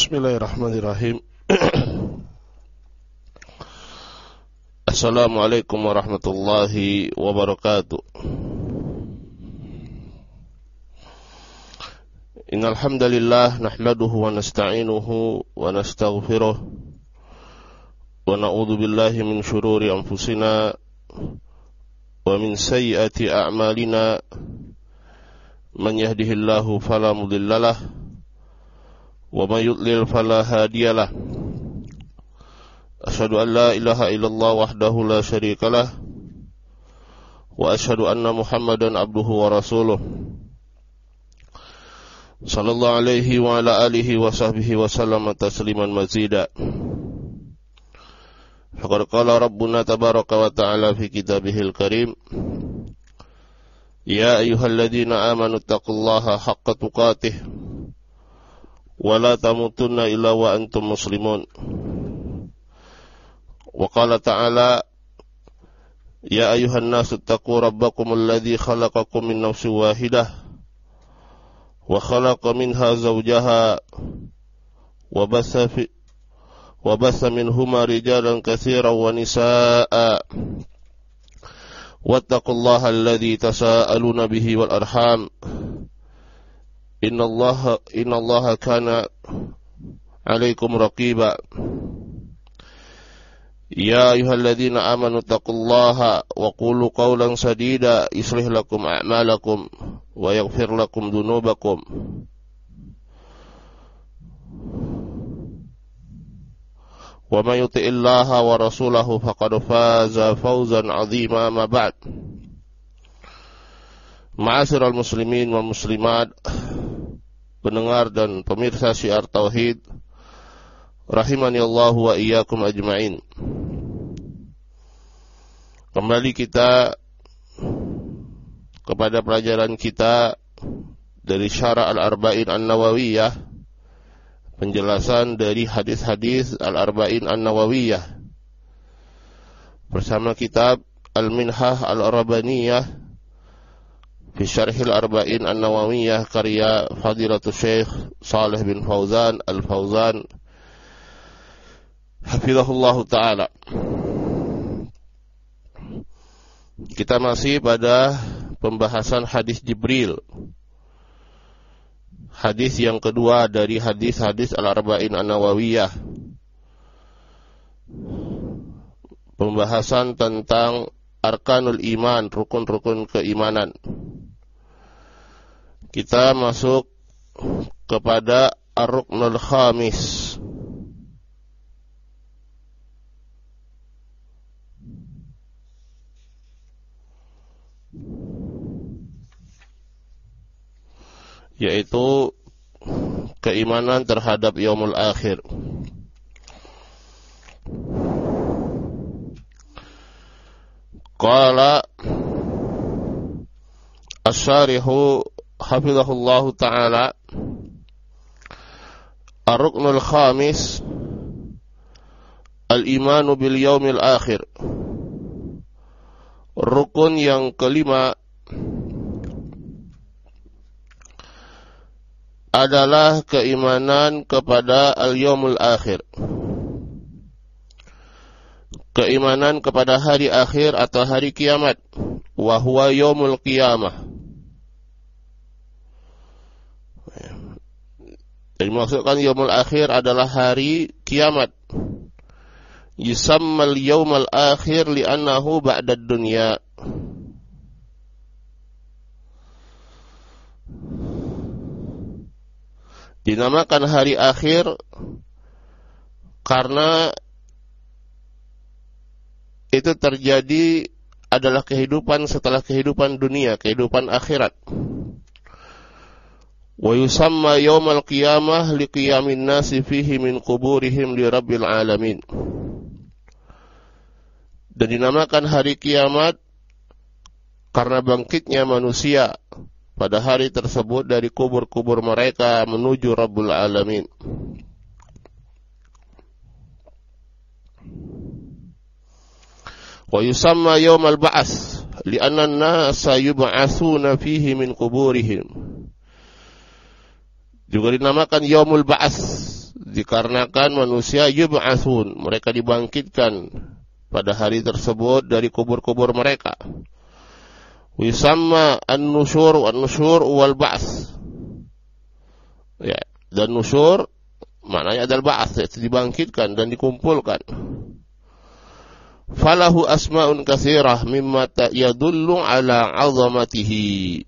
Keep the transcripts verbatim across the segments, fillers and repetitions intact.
Bismillahirrahmanirrahim. Assalamualaikum warahmatullahi wabarakatuh. Innal hamdalillah nahmaduhu wa nasta'inuhu wa nastaghfiruh wa na'udzu billahi min shururi anfusina wa min sayyiati a'malina. Man yahdihillahu fala mudhillalah wa man yudlil fala hadiyalah. Asyhadu an la ilaha illallah wahdahu la syarikalah wa asyhadu anna Muhammadan abduhu wa rasuluh. Sallallahu alaihi wa ala alihi wa sahbihi wa sallama tasliman mazida. Faqad qala rabbuna tabaraka wa ta'ala fi kitabihil karim, ya ayyuhalladzina amanu taqullaha haqqa tuqatih wa la tamutunna illa wa antum muslimun. Wa qala ta'ala, ya ayyuhan nasu taqu rabbakum alladzi khalaqakum min nafsin wahidah wa khalaqa minha zawjaha wa bassa fi wa bassa minhuma rijalan katsiran wa nisaa'a wattaqullaha alladzi tasaaluna bihi wal arham innallaha innallaha kana 'alaikum raqiba. Ya ayyuhalladzina amanu taqullaha wa qulu qawlan sadida yuslih lakum a'malakum wa yaghfir lakum dhunubakum wa may yuti'illaha wa rasulahu faqad faza fawzan 'azima. Ma ba'd. Ma'asyiral muslimin wal muslimat, pendengar dan pemirsa Syiar Tauhid, rahimani Allah wa iyyakum ajma'in. Kembali kita kepada pelajaran kita dari Syarah Al-Arba'in An-Nawawiyah, penjelasan dari hadis-hadis Al-Arba'in An-Nawawiyah bersama kitab Al-Minhah Al-Rabaniyah fi Syarhil Arba'in An-Nawawiyah karya Fadilatul Syekh Shalih bin Fauzan Al-Fauzan hafizahullahu ta'ala. Kita masih pada pembahasan hadis Jibril, hadis yang kedua dari hadis-hadis Al-Arba'in An-Nawawiyah, pembahasan tentang arkanul iman, rukun-rukun keimanan. Kita masuk kepada ar-ruknul khamis. Yaitu keimanan terhadap yaumul akhir. Qala asy-syarihu hafizahullahu ta'ala, ar-ruknul khamis al-imanu bil yaumil akhir. Rukun yang kelima adalah keimanan kepada al-yaumul akhir, keimanan kepada hari akhir atau hari kiamat, wa huwa yaumul qiyamah. Jadi maksudkan yaumul akhir adalah hari kiamat. Yusammal yaumul akhir li'annahu ba'dad dunya. Dinamakan hari akhir karena itu terjadi adalah kehidupan setelah kehidupan dunia, kehidupan akhirat. Wa yusamma yaumal qiyamah liqiyamin nasi fihi min quburihim li rabbil alamin. Dan dinamakan hari kiamat karena bangkitnya manusia pada hari tersebut dari kubur-kubur mereka menuju Rabbul Alamin. Wa yusamma yaumal ba'ats li'anna an-nasa yub'atsuna fihi min quburihim. Juga dinamakan yaumul ba'ats Dikarenakan manusia yub'atsun, mereka dibangkitkan pada hari tersebut dari kubur-kubur mereka. Wisamma an-nusyur an-nusyur wal ba'ts. Ya, dan nusyur maknanya adalah ba'ts, yaitu dibangkitkan dan dikumpulkan. Falahu asma'un katsirah mimma yadullu ala 'azamatihi.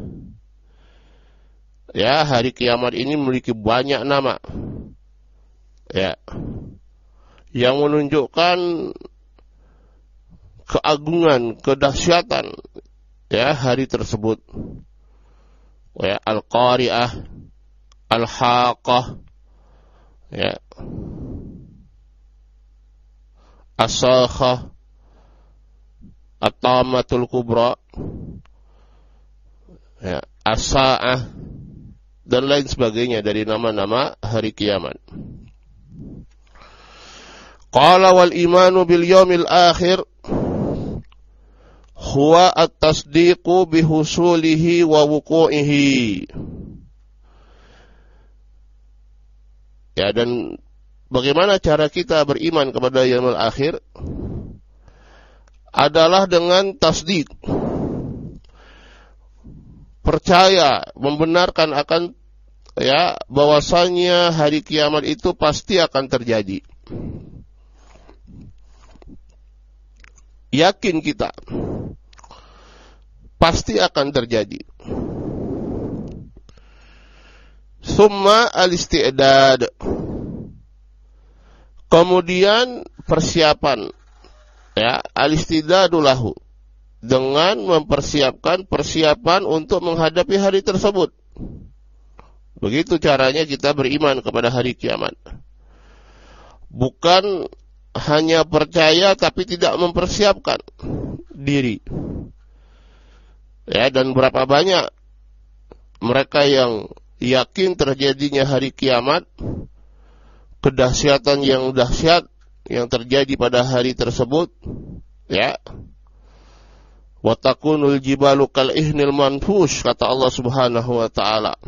Ya, hari kiamat ini memiliki banyak nama. Ya. Yang menunjukkan keagungan, kedahsyatan ya hari tersebut. Ya, al-qari'ah, al-haqqah, ya, as-sakhah, at-tamatul kubra, ya, as-sa'ah, dan lain sebagainya dari nama-nama hari kiamat. Qala wal imanu bil yaumil akhir huwa at-tasdiqu bihusulihi wa wuqu'ihi. Ya, dan bagaimana cara kita beriman kepada yaumil akhir adalah dengan tasdik, percaya, membenarkan akan ya bahwasanya hari kiamat itu pasti akan terjadi. Yakin kita pasti akan terjadi. Summa al-isti'dad, kemudian persiapan, ya, al-istidadu lahu, dengan mempersiapkan persiapan untuk menghadapi hari tersebut. Begitu caranya kita beriman kepada hari kiamat. Bukan hanya percaya tapi tidak mempersiapkan diri. Ya, dan berapa banyak mereka yang yakin terjadinya hari kiamat, kedahsyatan yang dahsyat yang terjadi pada hari tersebut, ya. Wa takunul jibalu kal ihnil manfush, kata Allah Subhanahu wa taala.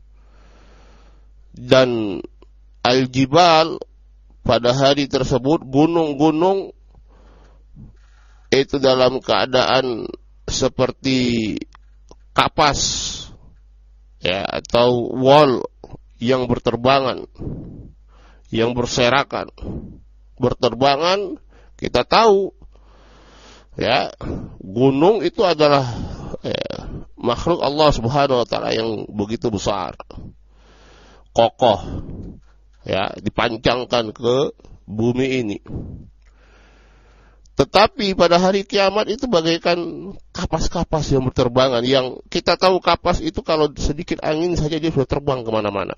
Dan al-jibal pada hari tersebut, gunung-gunung itu dalam keadaan seperti kapas, ya, atau wall yang berterbangan, yang berserakan, berterbangan. Kita tahu, ya, gunung itu adalah ya, makhluk Allah Subhanahu wa taala yang begitu besar, kokoh, ya, dipancangkan ke bumi ini. Tetapi pada hari kiamat itu bagaikan kapas-kapas yang berterbangan, yang kita tahu kapas itu kalau sedikit angin saja dia sudah terbang kemana-mana.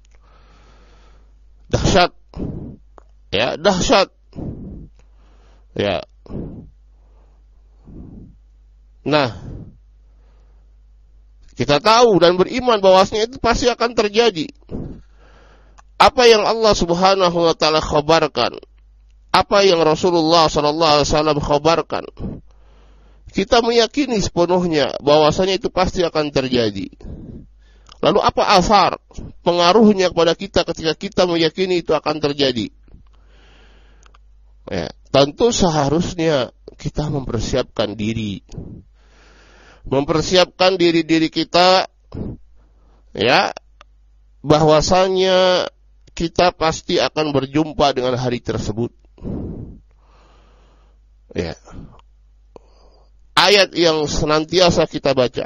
Dahsyat, ya, dahsyat, ya. Nah, kita tahu dan beriman bahwasanya itu pasti akan terjadi. Apa yang Allah Subhanahu wa taala khabarkan, apa yang Rasulullah sallallahu alaihi wasallam khabarkan, kita meyakini sepenuhnya bahwasanya itu pasti akan terjadi. Lalu apa asar, pengaruhnya kepada kita ketika kita meyakini itu akan terjadi? Ya, tentu seharusnya kita mempersiapkan diri. Mempersiapkan diri-diri kita, ya, bahwasanya kita pasti akan berjumpa dengan hari tersebut. Ya. Ayat yang senantiasa kita baca,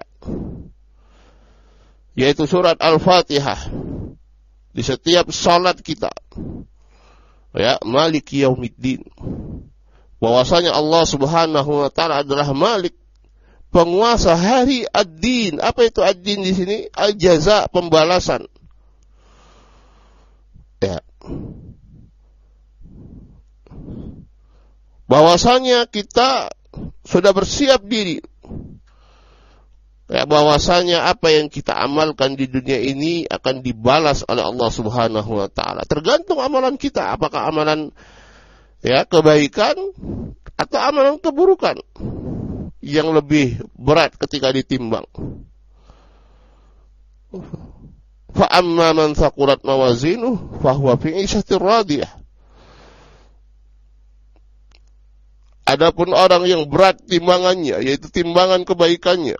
yaitu surat Al-Fatihah, di setiap salat kita, ya, Maliki Yaumiddin, bahwasanya Allah Subhanahu wa taala adalah Malik, penguasa hari ad-din. Apa itu ad-din di sini? Al-jaza, pembalasan. Ya. Bahwasanya kita sudah bersiap diri, ya, bahwasanya apa yang kita amalkan di dunia ini akan dibalas oleh Allah Subhanahu wa taala. Tergantung amalan kita, apakah amalan, ya, kebaikan atau amalan keburukan yang lebih berat ketika ditimbang. Fa amma man thaqulat mawazinuhu fa huwa fi 'ishatir radiyah. Adapun orang yang berat timbangannya, yaitu timbangan kebaikannya,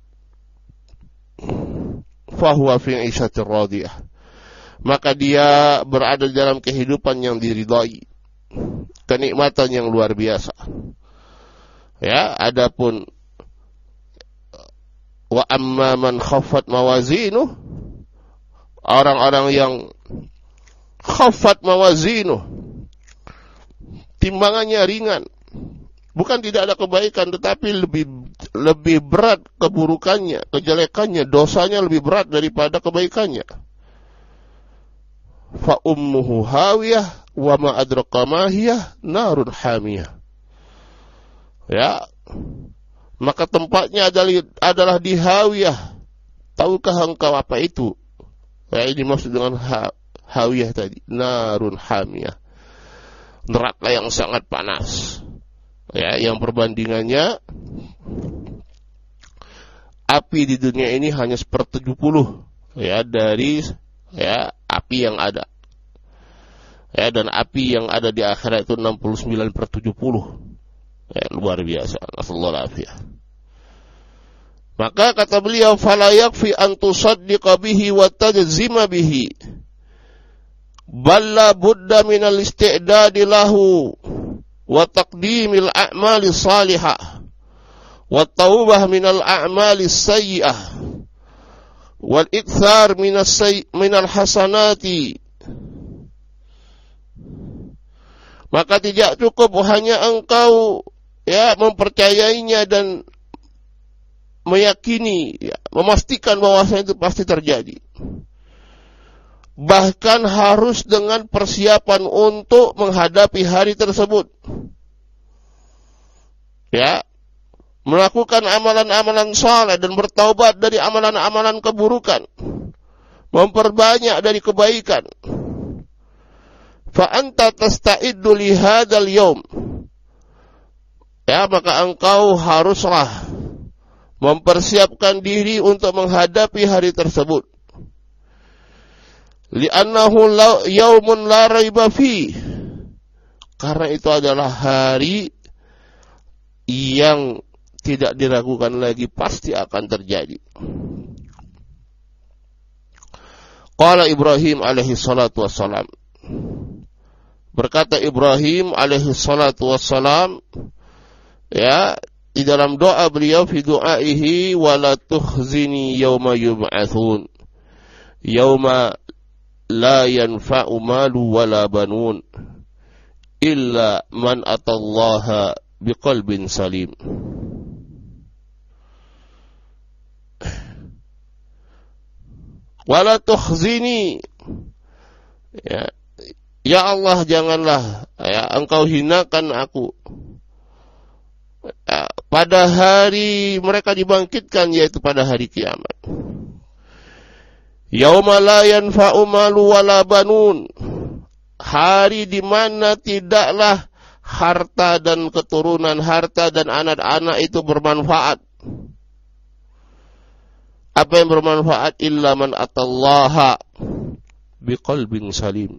fa huwa fi 'ishatir radiyah, maka dia berada dalam kehidupan yang diridai, kenikmatan yang luar biasa. Ya, adapun wa amma man khaffat mawazinuhu, orang-orang yang khaffat mawazinuh, timbangannya ringan, bukan tidak ada kebaikan, tetapi lebih lebih berat keburukannya, kejelekannya, dosanya lebih berat daripada kebaikannya. Fa ummuhu hawiyah wa ma adraka ma hiya narun hamiyah. Ya, maka tempatnya adalah, adalah di hawiyah. Tahukah engkau apa itu? Ya, ini maksud dengan ha, hawiyah tadi, narun hamiyah, neraka yang sangat panas. Ya, yang perbandingannya api di dunia ini hanya sepertujuh puluh ya dari ya api yang ada. Ya, dan api yang ada di akhirat itu enam puluh sembilan per tujuh puluh. Ya, luar biasa. Nasallahu alafiyah. Maka kata beliau, fala yakfi an tusaddiqa bihi wa tajzima bihi, bal la budda min al-isti'dadi lahu wa taqdimil a'mali salihah wa taubah min al-a'mali sayyi'ah wal ikthar min as-sayy min al-hasanati. Maka tidak cukup hanya engkau ya mempercayainya dan meyakini, ya, memastikan bahwasanya itu pasti terjadi. Bahkan harus dengan persiapan untuk menghadapi hari tersebut. Ya, melakukan amalan-amalan saleh dan bertaubat dari amalan-amalan keburukan. Memperbanyak dari kebaikan. Fa anta tasta'iddu li hadzal yaum. Ya, maka engkau haruslah mempersiapkan diri untuk menghadapi hari tersebut. Li'annahu yaumun la raiba fi. Karena itu adalah hari yang tidak diragukan lagi, pasti akan terjadi. Qala Ibrahim alaihi salatu wassalam. Berkata Ibrahim alaihi salatu wassalam, ya, di dalam doa beliau, fi du'aihi wala tukhzini yauma yub'atsun yauma la yanfa'u malu wala banun illa man atallaha biqalbin salim. Wala tukhzini, ya, ya Allah, janganlah ya engkau hinakan aku pada hari mereka dibangkitkan, yaitu pada hari kiamat. Yauma la yanfa'u malu wala banun, hari di mana tidaklah harta dan keturunan, harta dan anak-anak itu bermanfaat. Apa yang bermanfaat? Illa man atallaha biqalbin salim,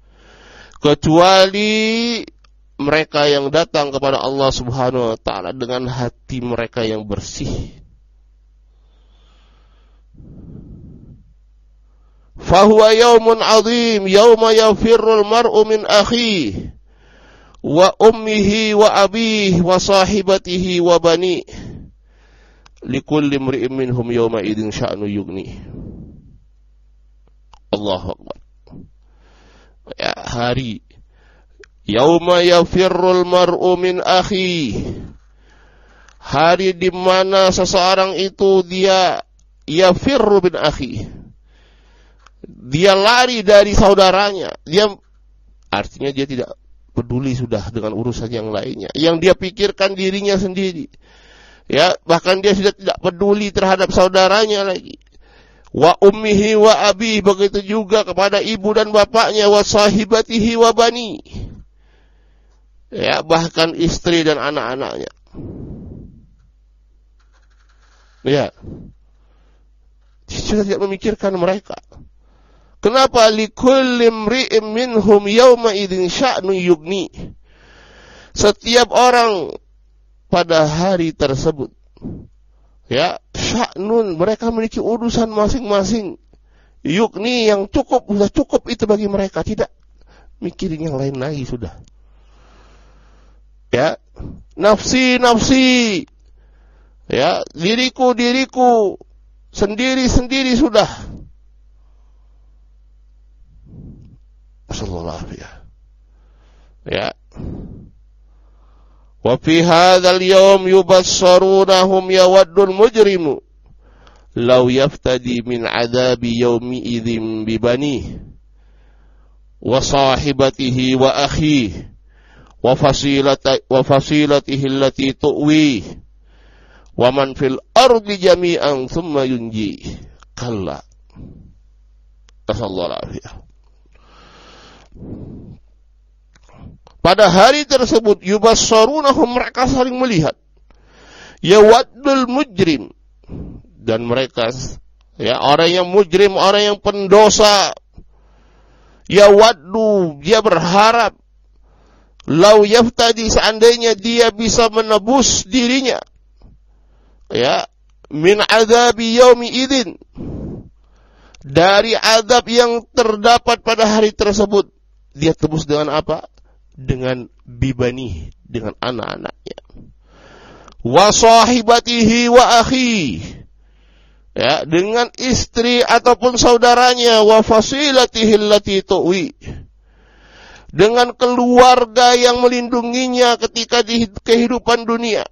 kecuali mereka yang datang kepada Allah Subhanahu wa taala dengan hati mereka yang bersih. Fahuwa yaumun azim yauma yafirrul mar'u min akhihi wa ummihi wa abihi wa sahibatihi wa bani likulli imri'in minhum yauma idzin sya'nu yughni. Allahu akbar. Ya, hari yauma yafirrul mar'u min akhi, hari di mana seseorang itu dia yafirru min akhi, dia lari dari saudaranya. Dia artinya dia tidak peduli sudah dengan urusan yang lainnya. Yang dia pikirkan dirinya sendiri. Ya, bahkan dia sudah tidak peduli terhadap saudaranya lagi. Wa ummihi wa abi, begitu juga kepada ibu dan bapaknya, wa sahibatihi wa bani. Ya, bahkan istri dan anak-anaknya. Ya, sudah tidak memikirkan mereka. Kenapa? Likulli imri'in minhum yawma idzin sya'nu yughni. Setiap orang pada hari tersebut, ya, sya'nun, mereka memiliki urusan masing-masing. Yughni, yang cukup, sudah cukup itu bagi mereka, tidak mikirin yang lain lagi sudah. Ya, nafsi nafsi, ya, diriku diriku, sendiri sendiri sudah. Sallallahu alaihi. Ya. Wa fi hadzal yawm yubassarunahum yawaddul mujrimu law yaftadi min adzabi yawmi idzin bibani wa sahibatihi wa akhihi wa fasilati wa fasilatihi allati tuwi wa man fil ardi jami'an thumma yunji. Kalla. Sallallahu alaihi. Pada hari tersebut yubassarunahum, mereka saling melihat, yawaddul mujrim, dan mereka, ya, orang yang mujrim, orang yang pendosa, yawaddu, dia berharap, lau yaftadi, seandainya dia bisa menebus dirinya, ya, min adzabi yaumi idzin, dari azab yang terdapat pada hari tersebut. Dia tebus dengan apa? Dengan bibani, dengan anak-anaknya. Wa sahibatihi wa akhi, ya, dengan istri ataupun saudaranya. Wa fasilatihi allati tuwi, dengan keluarga yang melindunginya ketika di kehidupan dunia.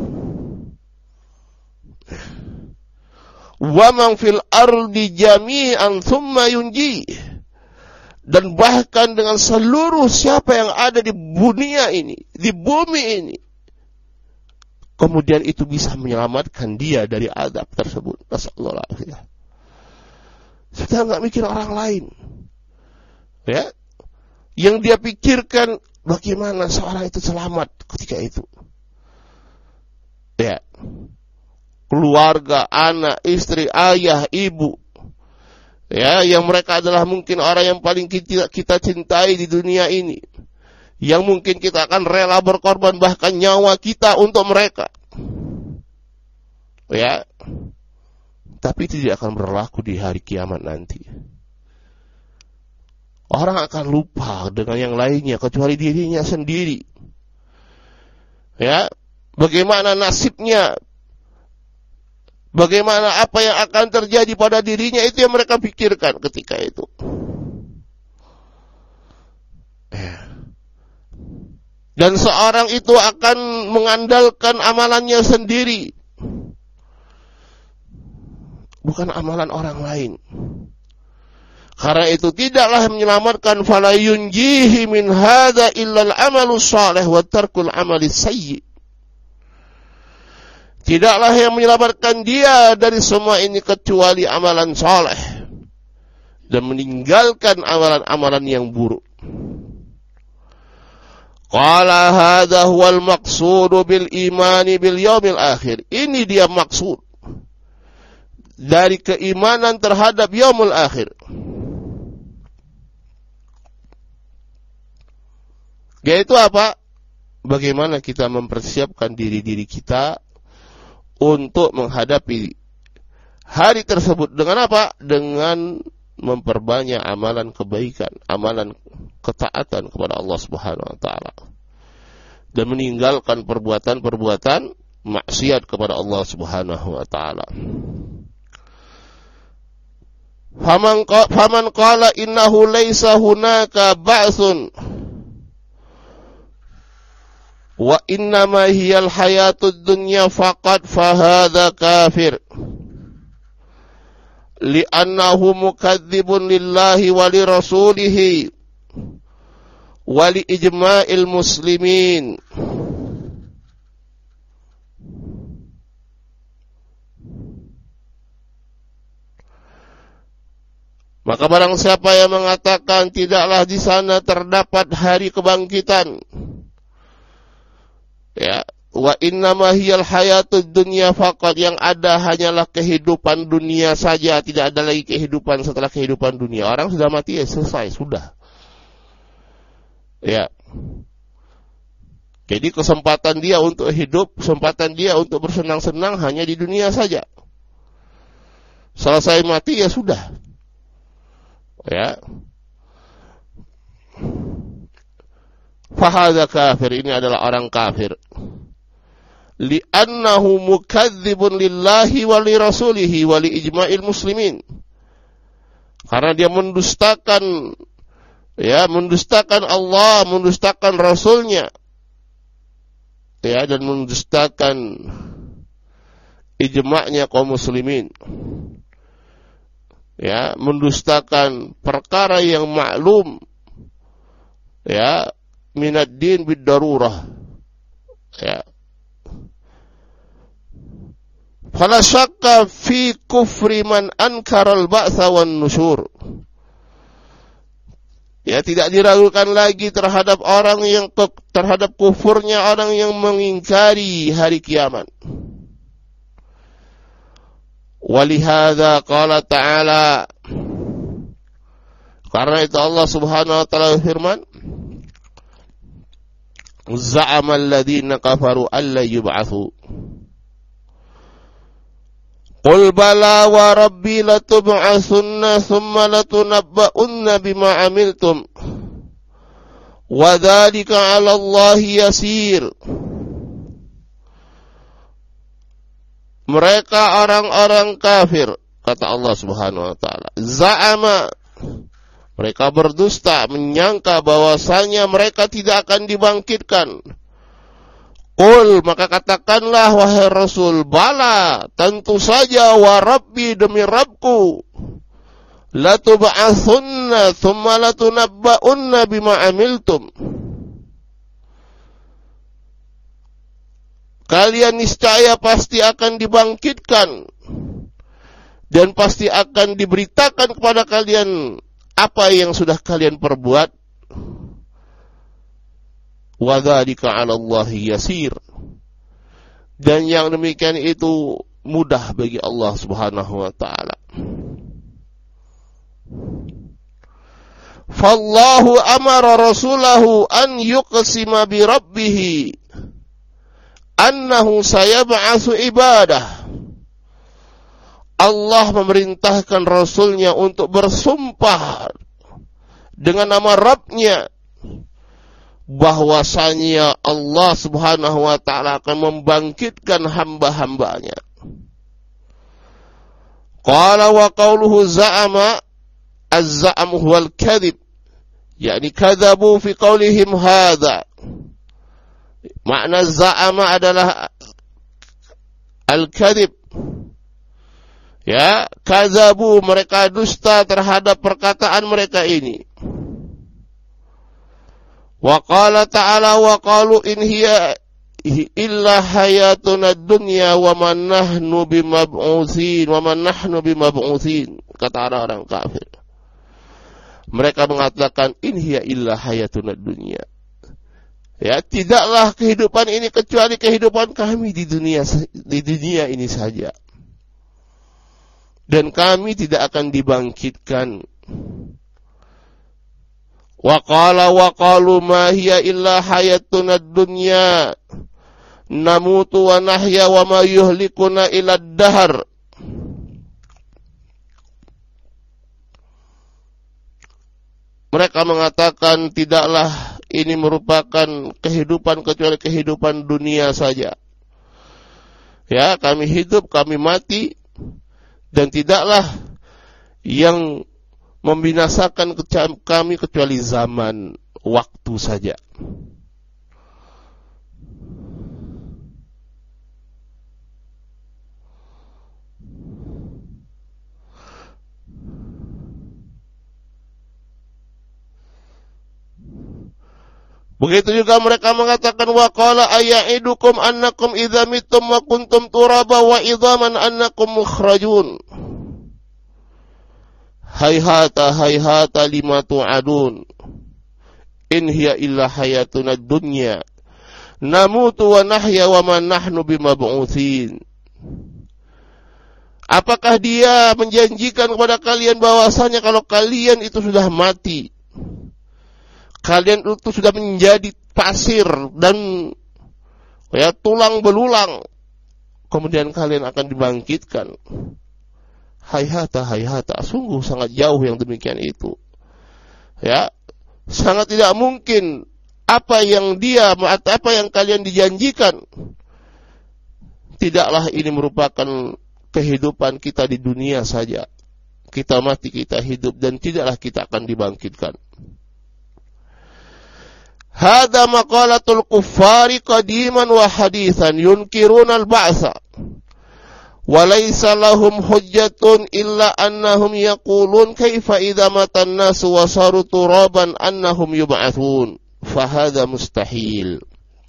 Wa man fil ardi jami'an thumma yunji, dan bahkan dengan seluruh siapa yang ada di dunia ini, di bumi ini, kemudian itu bisa menyelamatkan dia dari azab tersebut. Nasallallahu alaihi. Sudah nggak mikir orang lain, ya, yang dia pikirkan bagaimana seorang itu selamat ketika itu, ya, keluarga, anak, istri, ayah, ibu, ya, yang mereka adalah mungkin orang yang paling kita, kita cintai di dunia ini, yang mungkin kita akan rela berkorban bahkan nyawa kita untuk mereka, ya, tapi itu tidak akan berlaku di hari kiamat nanti. Orang akan lupa dengan yang lainnya kecuali dirinya sendiri, ya, bagaimana nasibnya, bagaimana apa yang akan terjadi pada dirinya, itu yang mereka pikirkan ketika itu. Dan seorang itu akan mengandalkan amalannya sendiri, bukan amalan orang lain. Karena itu tidaklah menyelamatkan, fala yunjihi min hadza illa al-amalu shalih wa tarkul amali sayyi. Tidaklah yang menyelamatkan dia dari semua ini kecuali amalan saleh dan meninggalkan amalan-amalan yang buruk. Qala hadza huwal maqsudu bil imani bil yaumil akhir. Ini dia maksud dari keimanan terhadap yaumul akhir. Yaitu apa? Bagaimana kita mempersiapkan diri-diri kita untuk menghadapi hari tersebut. Dengan apa? Dengan memperbanyak amalan kebaikan, amalan ketaatan kepada Allah Subhanahu wa taala, dan meninggalkan perbuatan-perbuatan maksiat kepada Allah Subhanahu wa taala. Faman faman qala innahu laisa hunaka ba'tsun wa innama hiyal hayatud dunya faqat fahadha kafir li'annahu mukadzibun lillahi wa li rasulihi wa li ijma'il muslimin. Maka barang siapa yang mengatakan tidaklah di sana terdapat hari kebangkitan, ya, wa innama hiyal hayatud dunya faqat, yang ada hanyalah kehidupan dunia saja, tidak ada lagi kehidupan setelah kehidupan dunia. Orang sudah mati ya selesai, sudah. Ya. Jadi kesempatan dia untuk hidup, kesempatan dia untuk bersenang-senang hanya di dunia saja. Selesai mati ya sudah. Ya. Fahadha kafir, ini adalah orang kafir. Li'annahu mukadzibun lillahi wa li rasulihi wa li ijma'il muslimin. Karena dia mendustakan, ya, mendustakan Allah, mendustakan Rasulnya, ya, dan mendustakan ijma'nya kaum muslimin. Ya, mendustakan perkara yang maklum, ya, minad din bid darurah. Ya. Fala syakka fi kufri man ankara al-ba'tsa wan nusyur. Ya, tidak diragukan lagi terhadap orang yang terhadap kufurnya orang yang mengingkari hari kiamat. Walihada qala ta'ala, karena itu Allah Subhanahu wa taala berfirman, za'ama alladziina kafaru alla yub'atsu. Qul bala wa rabbi latub'atsunna thumma latunabba'unna bima 'amiltum wa dzalika 'ala Allahi yasir. Mereka orang-orang kafir, kata Allah Subhanahu wa taala, za'ama, mereka berdusta, menyangka bahwasanya mereka tidak akan dibangkitkan. Qul, maka katakanlah wahai Rasul, bala, tentu saja, wa rabbi, demi Rabbku, latub'atsunna thumma latunabba'unna bima 'amiltum. Kalian niscaya pasti akan dibangkitkan dan pasti akan diberitakan kepada kalian apa yang sudah kalian perbuat. Wa dzalika 'ala Allahi yasir. Dan yang demikian itu mudah bagi Allah Subhanahu wa taala. Fallahu amara rasulahu an yuqsima bi rabbih annahu sayab'atsu ibadah. Allah memerintahkan Rasulnya untuk bersumpah dengan nama Rabb-Nya bahwasanya Allah Subhanahu wa taala akan membangkitkan hamba-hambanya. Qala wa qawluhu za'ama, az-za'am huwal kadhib, yakni kadzabu fi qawlihim hadza. Makna za'ama adalah al-kadhib. Ya, kadzabu, mereka dusta terhadap perkataan mereka ini. Wa qala ta'ala wa qalu in hiya illa hayatuna dunya wa man nahnu bimab'utsin wa man nahnu bimab'utsin, kata orang-orang kafir. Mereka mengatakan in hiya illa hayatuna dunya. Ya, tidaklah kehidupan ini kecuali kehidupan kami di dunia di dunia ini saja. Dan kami tidak akan dibangkitkan. Wa qala wa qalu ma hiya illa hayatuna dunya namutu wa nahya wa ma yuhlikuna illa ad-dahr. Mereka mengatakan tidaklah ini merupakan kehidupan kecuali kehidupan dunia saja. Ya, kami hidup, kami mati, dan tidaklah yang membinasakan kami kecuali zaman, waktu saja. Begitu juga mereka mengatakan wa qala aya'idukum annakum idza mittum wa kuntum turaba wa idzaman annakum mukhrajun. Hayhata hayhata lima tu'adun. In hiya illa hayatuna dunya namutu wa nahya wa ma nahnu bimab'utsin. Apakah dia menjanjikan kepada kalian bahwasanya kalau kalian itu sudah mati, kalian itu sudah menjadi pasir dan ya tulang belulang, kemudian kalian akan dibangkitkan? Hayhata, hayhata, sungguh sangat jauh yang demikian itu. Ya, sangat tidak mungkin. Apa yang dia, apa yang kalian dijanjikan, tidaklah ini merupakan kehidupan kita di dunia saja. Kita mati, kita hidup, dan tidaklah kita akan dibangkitkan. Hada maqalatul kuffari qadiman wa hadithan yunkiruna al-ba'sa. وَلَيْسَ لَهُمْ حُجَّةٌ إِلَّا أَنَّهُمْ يَقُولُونَ كَيْفَ إِذَا مَاتَ النَّاسُ وَصَارُوا تُرَابًا أَنَّهُمْ يُبْعَثُونَ فَهَذَا مُسْتَحِيلٌ.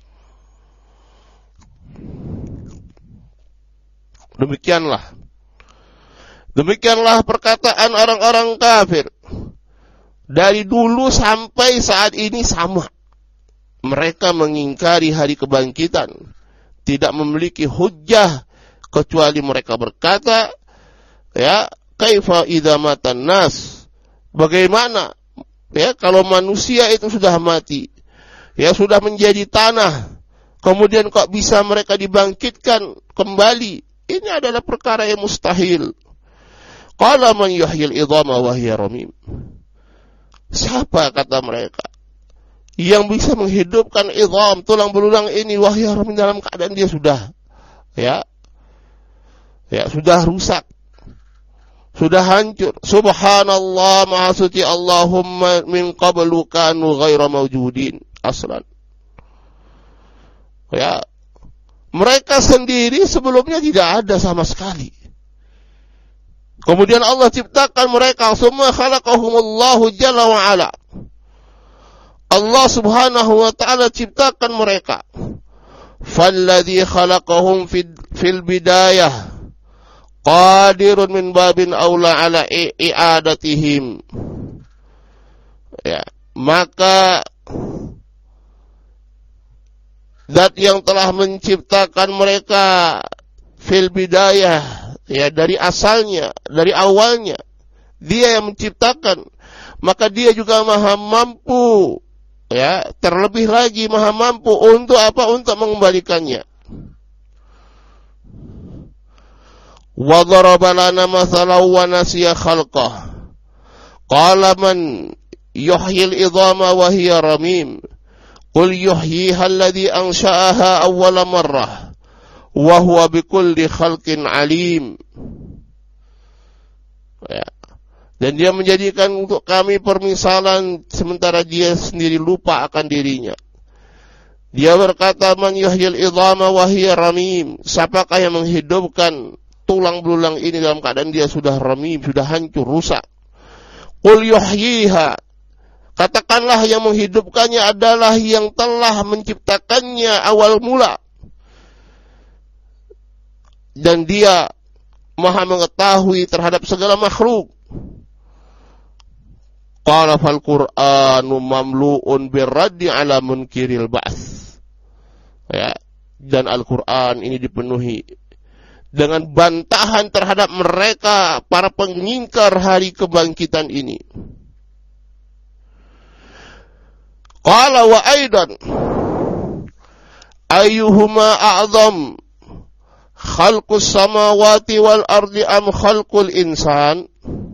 Demikianlah Demikianlah perkataan orang-orang kafir. Dari dulu sampai saat ini sama. Mereka mengingkari hari kebangkitan, tidak memiliki hujjah, kecuali mereka berkata, ya, kaifa idza matan nas? Bagaimana ya kalau manusia itu sudah mati, ya sudah menjadi tanah, kemudian kok bisa mereka dibangkitkan kembali? Ini adalah perkara yang mustahil. Qala man yuhyil idhama wa hiya ramim. Siapa, kata mereka, yang bisa menghidupkan idham, tulang belulang ini, wa hiya ramim, dalam keadaan dia sudah ya Ya, sudah rusak, sudah hancur. Subhanallah, maha suci Allahumma, min qablu kanu ghaira mawjudin aslan. Ya, mereka sendiri sebelumnya tidak ada sama sekali. Kemudian Allah ciptakan mereka, summa khalaqahumullahu jalla wa ala. Allah subhanahu wa ta'ala ciptakan mereka. Falladhi khalaqahum fil bidayah qadirun min babin aula ala i'adatihim. Ya, maka zat yang telah menciptakan mereka fil bidayah, ya, dari asalnya, dari awalnya, dia yang menciptakan, maka dia juga maha mampu, ya, terlebih lagi maha mampu untuk apa? Untuk mengembalikannya. Wa daraba lana mathalan wa nasiya khalqah. Qala man yuhyil idhama wa hiya ramim. Qul yuhyiha alladhi ansha'aha awwala marrah wa huwa bikulli khalqin alim. Ya. Dan dia menjadikan untuk kami permisalan sementara dia sendiri lupa akan dirinya. Dia berkata, man yuhyil idhama wa hiya ramim. Siapakah yang menghidupkan tulang belulang ini dalam keadaan dia sudah ramim, sudah hancur, rusak? Qul yuhyiha, katakanlah yang menghidupkannya adalah yang telah menciptakannya awal mula, dan dia maha mengetahui terhadap segala makhluk. Qala fal Qur'anu mamlu'un birraddi ala munkiril ba'ts. Ya, dan Al-Qur'an ini dipenuhi dengan bantahan terhadap mereka, para pengingkar hari kebangkitan ini. Qala wa aidan ayyuhuma a'zam, khalqus samawati wal ardi am khalqul insan?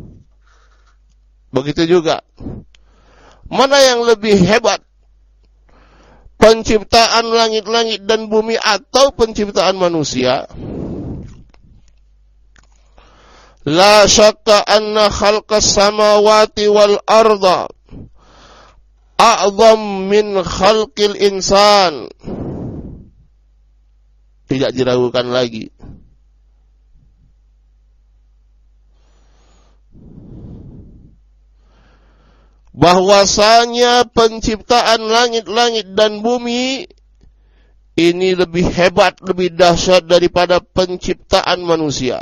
Begitu juga, mana yang lebih hebat, penciptaan langit-langit dan bumi atau penciptaan manusia? La syakka anna khalqas samawati wal arda a'zam min khalqil insan. Tidak diragukan lagi bahwasanya penciptaan langit-langit dan bumi ini lebih hebat, lebih dahsyat daripada penciptaan manusia.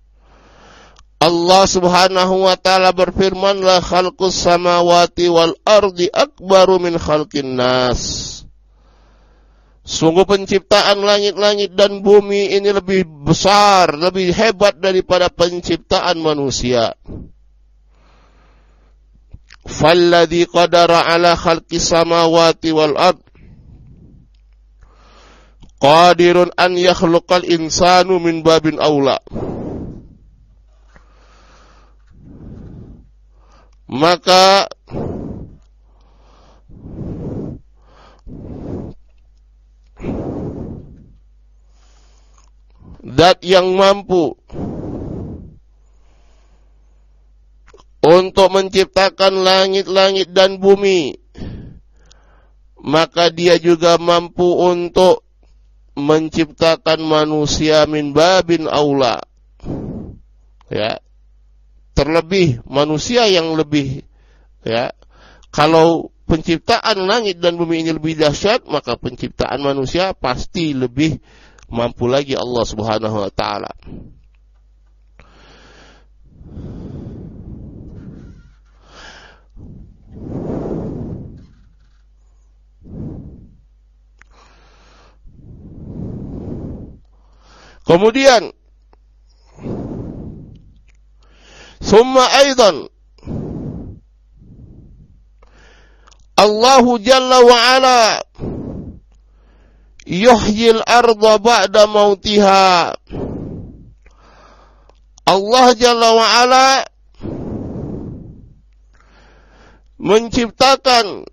Allah subhanahu wa ta'ala berfirman, la khalqus samawati wal ardi akbaru min khalqin nas. Sungguh penciptaan langit-langit dan bumi ini lebih besar, lebih hebat daripada penciptaan manusia. Falladhi qadara ala khalqis samawati wal ard qadirun an yakhluqal insanu min babin aula. Maka zat yang mampu untuk menciptakan langit-langit dan bumi, maka dia juga mampu untuk menciptakan manusia min babin aula. Ya. Terlebih manusia yang lebih, ya. Kalau penciptaan langit dan bumi ini lebih dahsyat, maka penciptaan manusia pasti lebih mampu lagi Allah Subhanahu wa taala. Kemudian summa aidan Allah Jalla wa Ala yuhyil arda ba'da mautiha. Allah Jalla wa Ala menciptakan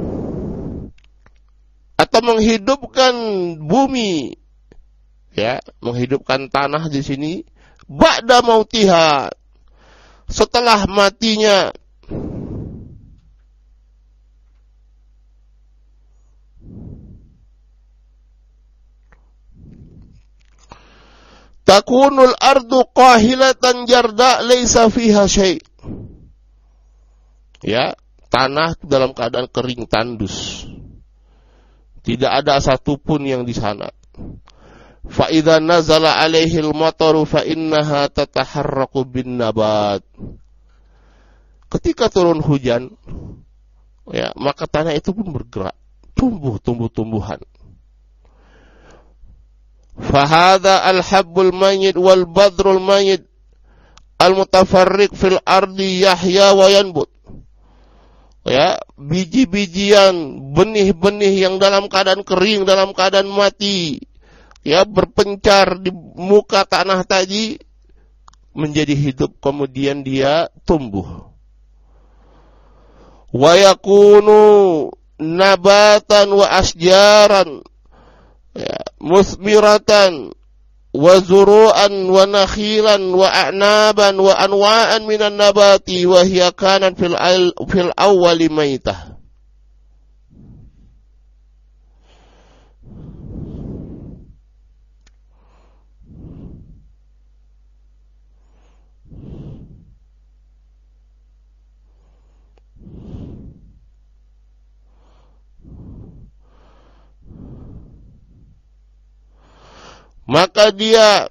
atau menghidupkan bumi, ya, menghidupkan tanah di sini ba'da mautiha, setelah matinya. Takunul ardu qahilatan jarda laisa fiha syai'. Ya, tanah dalam keadaan kering tandus. Tidak ada satupun yang di sana. Fa idza nazala 'alaihil mataru fa innaha tataharraku bin nabat. Ketika turun hujan, ya, maka tanah itu pun bergerak, tumbuh tumbuh-tumbuhan. Fahadha al-habbul mayyit wal badrul mayyit al-mutafarriq fil ardi yahya wa yanbut. Ya, biji-bijian, benih-benih yang dalam keadaan kering, dalam keadaan mati, ya, berpencar di muka tanah tadi menjadi hidup, kemudian dia tumbuh. Wa yakunu nabatan wa asjaran, ya, musmiratan wa zuru'an wa nakhilan wa a'naban wa anwa'an minan nabati wa hiya kanat fil al, fil awwali maitah. Maka dia,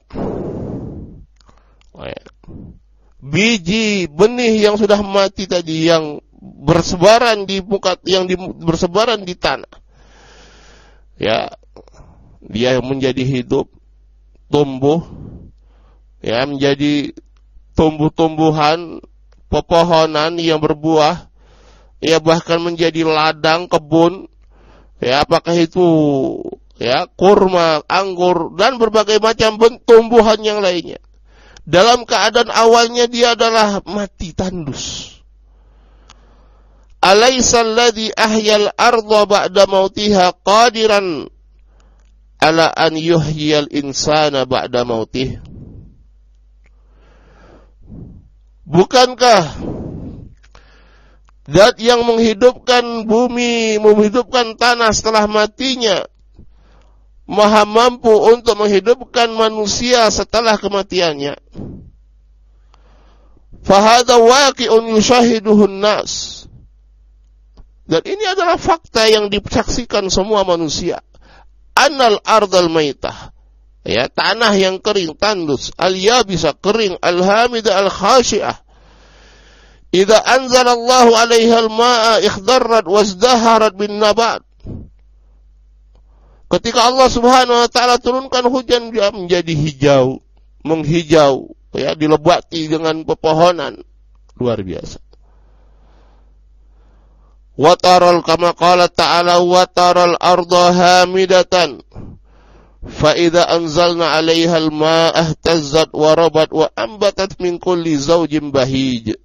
biji benih yang sudah mati tadi, yang bersebaran di muka, yang di, bersebaran di tanah, ya, dia menjadi hidup, tumbuh, ya, menjadi tumbuh-tumbuhan, pepohonan yang berbuah, ya, bahkan menjadi ladang kebun, ya, apakah itu, ya, kurma, anggur, dan berbagai macam tumbuhan yang lainnya. Dalam keadaan awalnya dia adalah mati tandus. Alaysa alladhi ahyal arda ba'da mautiha qadiran ala an yuhyiyal insana ba'da mautih. Bukankah zat yang menghidupkan bumi, menghidupkan tanah setelah matinya, Maha mampu untuk menghidupkan manusia setelah kematiannya? Fahadha waqi'un yushahiduhun nas. Dan ini adalah fakta yang disaksikan semua manusia. Annal ardal maitah, ya, tanah yang kering tandus, al-yabisa kering, al-hamidah al-khashi'ah, idza anzalallahu 'alaiha al-ma'a ikhdarrat wazdaharat bin nabat. Ketika Allah Subhanahu wa taala turunkan hujan, dia menjadi hijau, menghijau, ya, dilebati dengan pepohonan. Luar biasa. Wa taral kama qala ta'ala wa taral arda hamidatan fa idza anzalna 'alaiha al-ma'a ihtazzat wa rabat wa anbatat min kulli zawjin bahij.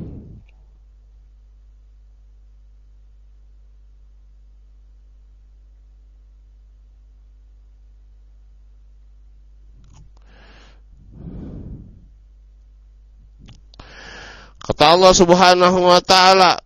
Kata Allah Subhanahu wa taala,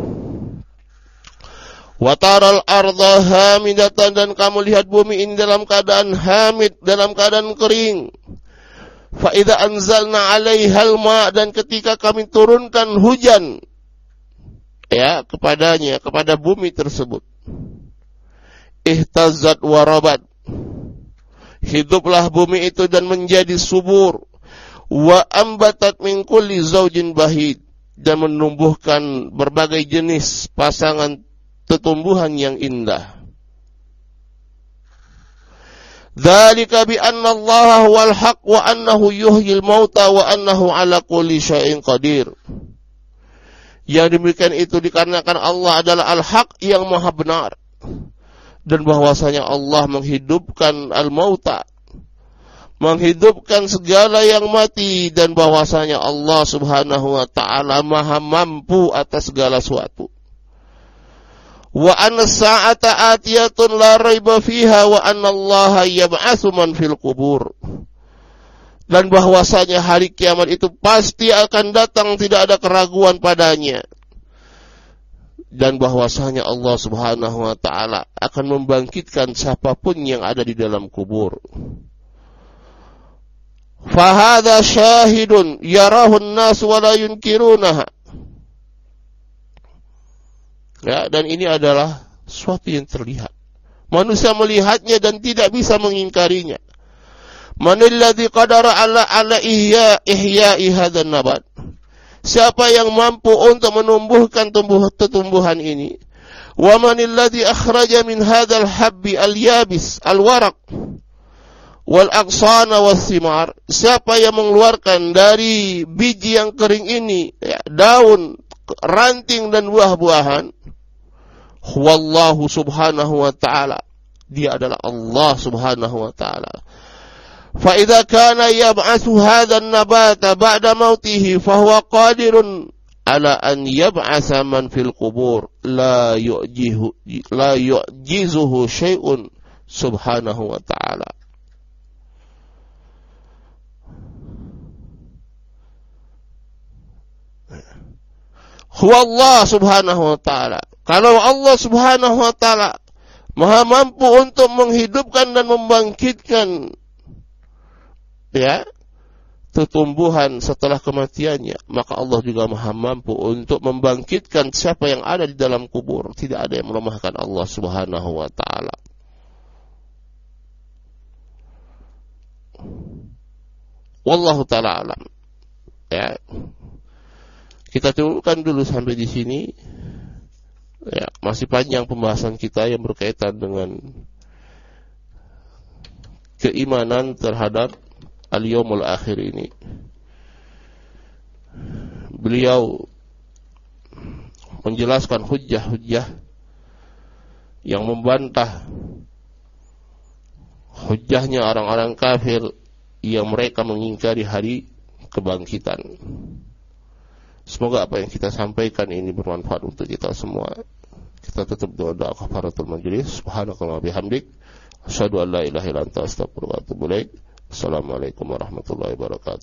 wa taral arda hamidatan, dan kamu lihat bumi ini dalam keadaan hamid, dalam keadaan kering. Fa idza anzalna 'alaihal ma, dan ketika kami turunkan hujan, ya, kepadanya, kepada bumi tersebut, ihtazzat wa rabat, hiduplah bumi itu dan menjadi subur. Wa ambatat min kulli zaujin bahid, dan menumbuhkan berbagai jenis pasangan tumbuhan yang indah. Dzalika bi anna Allah huwal haq wa annahu yuhyil mauta wa annahu ala kulli syai'in qadir. Yang demikian itu dikarenakan Allah adalah al-haq yang maha benar, dan bahwasanya Allah menghidupkan al-mauta, menghidupkan segala yang mati, dan bahwasanya Allah Subhanahu wa taala maha mampu atas segala sesuatu. Wa anna sa'ata atiyatun la raiba fiha wa anna Allah yab'atsu man fil qubur. Dan bahwasanya hari kiamat itu pasti akan datang, tidak ada keraguan padanya. Dan bahwasanya Allah Subhanahu wa taala akan membangkitkan siapapun yang ada di dalam kubur. Fahadha syahidun yarahu an-nas wa la yunkirunaha. Ya, dan ini adalah sesuatu yang terlihat. Manusia melihatnya dan tidak bisa mengingkarinya. Manilladzi qadara ala ala ihya ihya'i hadzal nabat. Siapa yang mampu untuk menumbuhkan tumbuh-tumbuhan ini? Wa manilladzi akhraja min hadzal habbi al-yabis al-waraq wal aqsana was thimar. Siapa yang mengeluarkan dari biji yang kering ini, ya, daun, ranting dan buah-buahan? Huwallahu subhanahu wa ta'ala. Dia adalah Allah Subhanahu wa ta'ala. Fa idza kana yab'atsu hadzal nabata ba'da mautihi fa huwa qadirun ala an yab'atsa man fil qubur la yu'jihu la yu'jizuhu syai'un subhanahu wa ta'ala. Huwallah Subhanahu wa ta'ala. Kalau Allah Subhanahu wa ta'ala maha mampu untuk menghidupkan dan membangkitkan, ya, tumbuhan setelah kematiannya, maka Allah juga maha mampu untuk membangkitkan siapa yang ada di dalam kubur. Tidak ada yang melemahkan Allah Subhanahu wa ta'ala. Wallahu ta'ala alam. Ya, kita cukupkan dulu sampai di sini. Ya, masih panjang pembahasan kita yang berkaitan dengan keimanan terhadap al-yaumul akhir ini. Beliau menjelaskan hujjah-hujjah yang membantah hujjahnya orang-orang kafir yang mereka mengingkari hari kebangkitan. Semoga apa yang kita sampaikan ini bermanfaat untuk kita semua. Kita tutup doa kafaratul majlis. Subhanakallah bihamdik, asyhadu an la ilaha illa anta astaghfiruka wa atubu ilaik. Assalamualaikum warahmatullahi wabarakatuh.